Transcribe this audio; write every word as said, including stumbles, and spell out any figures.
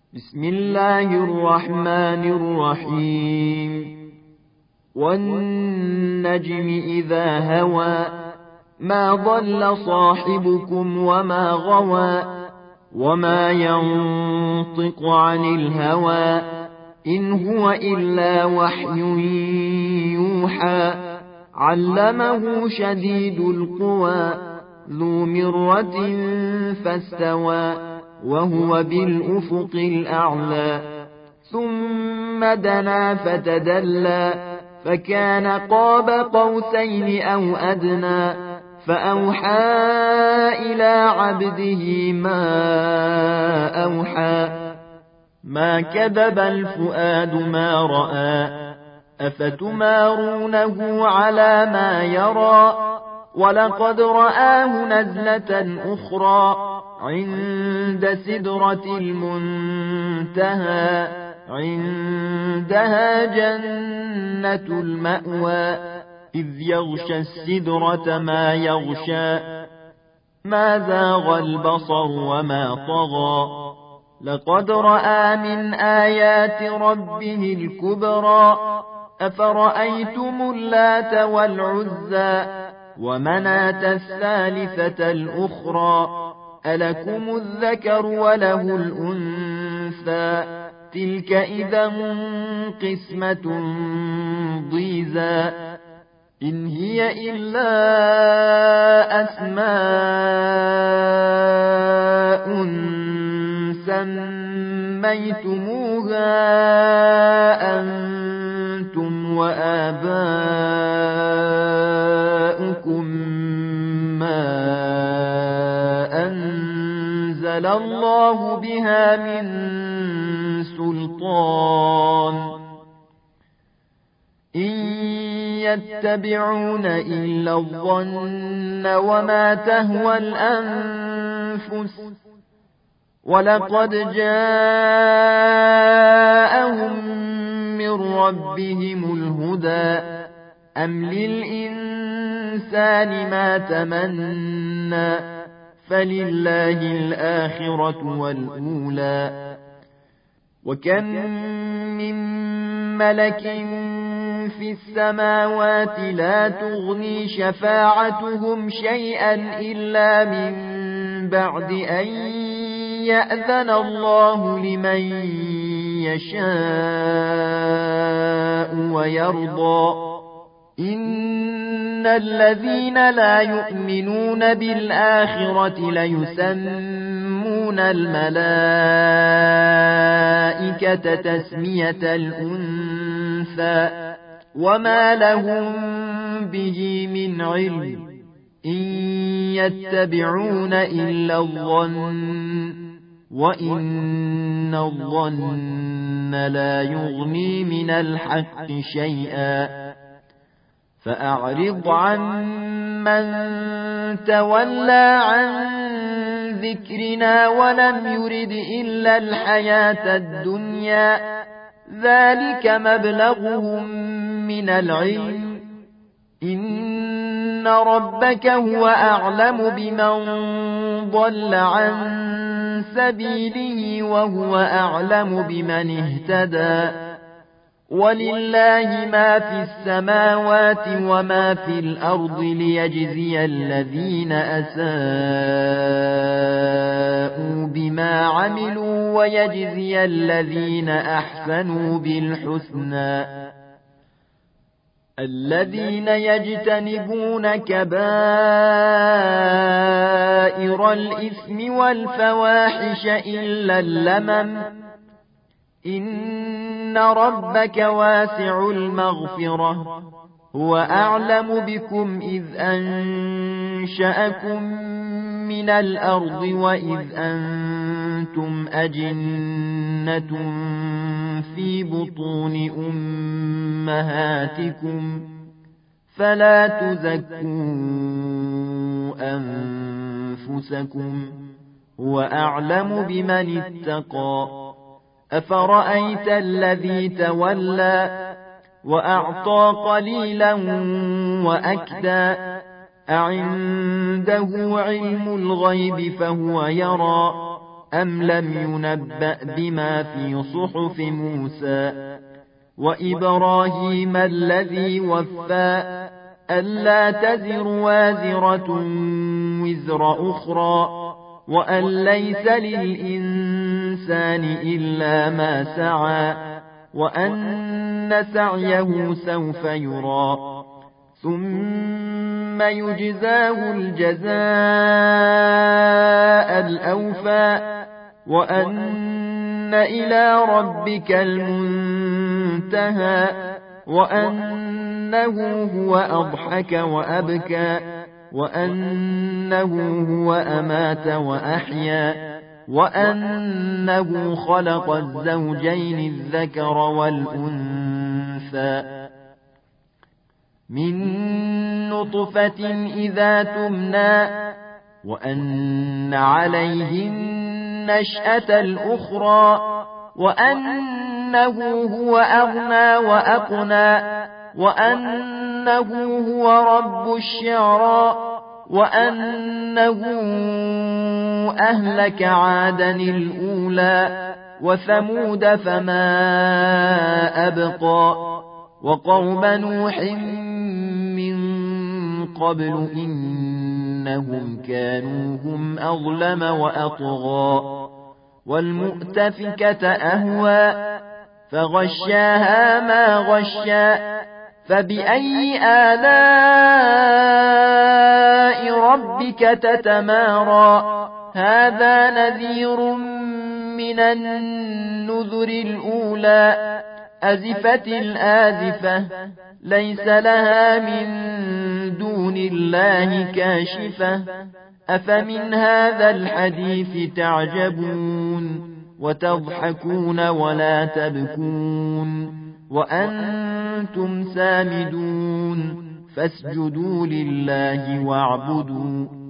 بسم الله الرحمن الرحيم والنجم إذا هوى ما ضل صاحبكم وما غوى وما ينطق عن الهوى إن هو إلا وحي يوحى علمه شديد القوى ذو مرة فاستوى وهو بالأفق الأعلى ثم دنا فتدلى فكان قاب قوسين أو أدنى فأوحى إلى عبده ما أوحى ما كذب الفؤاد ما رأى أفتمارونه على ما يرى ولقد رآه نزلة أخرى عند سدرة المنتهى عندها جنة المأوى إذ يغشى السدرة ما يغشى ما زاغ البصر وما طغى لقد رأى من آيات ربه الكبرى أفرأيتم اللات والعزى ومناة الثالثة الأخرى ألكم الذكر وله الأنثى تلك إذا قسمة ضيزى إن هي إلا أسماء سميتموها أنتم وآباؤكم ما أنزل الله بها من سلطان إن يتبعون إلا الظن وما تهوى الأنفس ولقد جاءهم من ربهم الهدى أم للإنسان ما تمنى فلله الآخرة والأولى وكم من ملك في السماوات لا تغني شفاعتهم شيئا إلا من بعد أن يأذن الله لمن يشاء ويرضى إن الذين لا يؤمنون بالآخرة ليسمون الملائكة تسمية الأنثى وما لهم به من علم إن يتبعون إلا الظن وإن الظن لا يغني من الحق شيئا فأعرض عن من تولى عن ذكرنا ولم يرد إلا الحياة الدنيا ذلك مبلغهم من العلم إن ربك هو أعلم بمن ضل عن سبيله وهو أعلم بمن اهتدى ولله ما في السماوات وما في الأرض ليجزي الذين أساءوا بما عملوا ويجزي الذين أحسنوا بالحسنى الذين يجتنبون كبائر الإثم والفواحش إلا اللمم إن ربك واسع المغفرة هو أعلم بكم إذ أنشأكم من الأرض وإذ أنتم أجنة في بطون أمهاتكم فلا تزكوا أنفسكم هو أعلم بمن اتقى أفرأيت الذي تولى وأعطى قليلا وأكدى أعنده علم الغيب فهو يرى أم لم ينبأ بما في صحف موسى وإبراهيم الذي وفى ألا تزر وازرة وزر أخرى وأن ليس للإنسان إلا ما سعى وأن سعيه سوف يرى ثم يجزاه الجزاء الأوفى وأن إلى ربك المنتهى وأنه هو أضحك وأبكى وأنه هو أمات وأحيا وأنه خلق الزوجين الذكر والأنثى من نطفة إذا تمنى وأن عليه النشأة الأخرى وأنه هو أغنى وأقنى وأنه هو رب الشعرى وأنه أهلك عادا الأولى وثمود فما أبقى وقوم نوح من قبل إنهم كانوا هم أظلم وأطغى والمؤتفكة أهوى فغشاها ما غشا فبأي آلاء ربك تتمارى هذا نذير من النذر الأولى أزفت الآزفة ليس لها من دون الله كاشفة أفمن هذا الحديث تعجبون وتضحكون ولا تبكون وأنتم سامدون فاسجدوا لله واعبدوا